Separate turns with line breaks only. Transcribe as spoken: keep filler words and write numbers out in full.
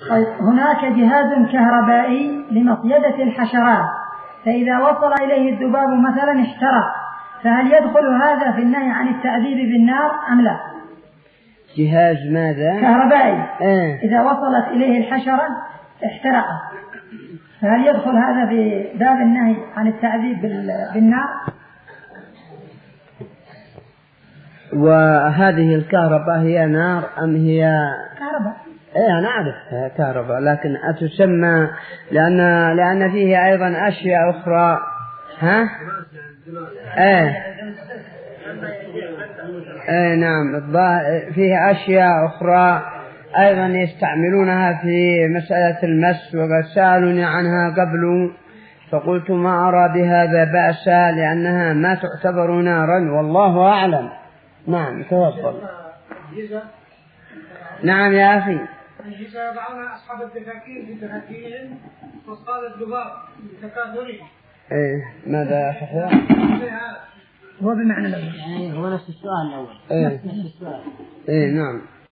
طيب هناك جهاز كهربائي لمصيدة الحشرات، فإذا وصل إليه الذباب مثلا احترق، فهل يدخل هذا في النهي عن التأديب بالنار أم لا؟
جهاز ماذا؟
كهربائي.
آه.
إذا وصلت إليه الحشرة احترق، فهل يدخل هذا في باب النهي عن التأديب بالنار؟
وهذه الكهرباء هي نار أم هي
كهرباء؟
إيه أنا أعرف كهرباء، لكن أتسمى لأن لأن فيه أيضا أشياء أخرى. ها؟ إيه إيه نعم، فيه أشياء أخرى أيضا يستعملونها في مسألة المس، وقد سألوني عنها قبل فقلت ما أرى بهذا بأسا لأنها ما تعتبر نارا والله أعلم. نعم تفضل. نعم يا أخي.
الجزء يضعون أصحاب الدكاكين في دكاكين وصال الذباب تكاثري.
إيه ماذا حفظ؟
هو بمعنى الأول.
يعني هو نفس السؤال الأول.
إيه.
نفس السؤال.
إيه نعم.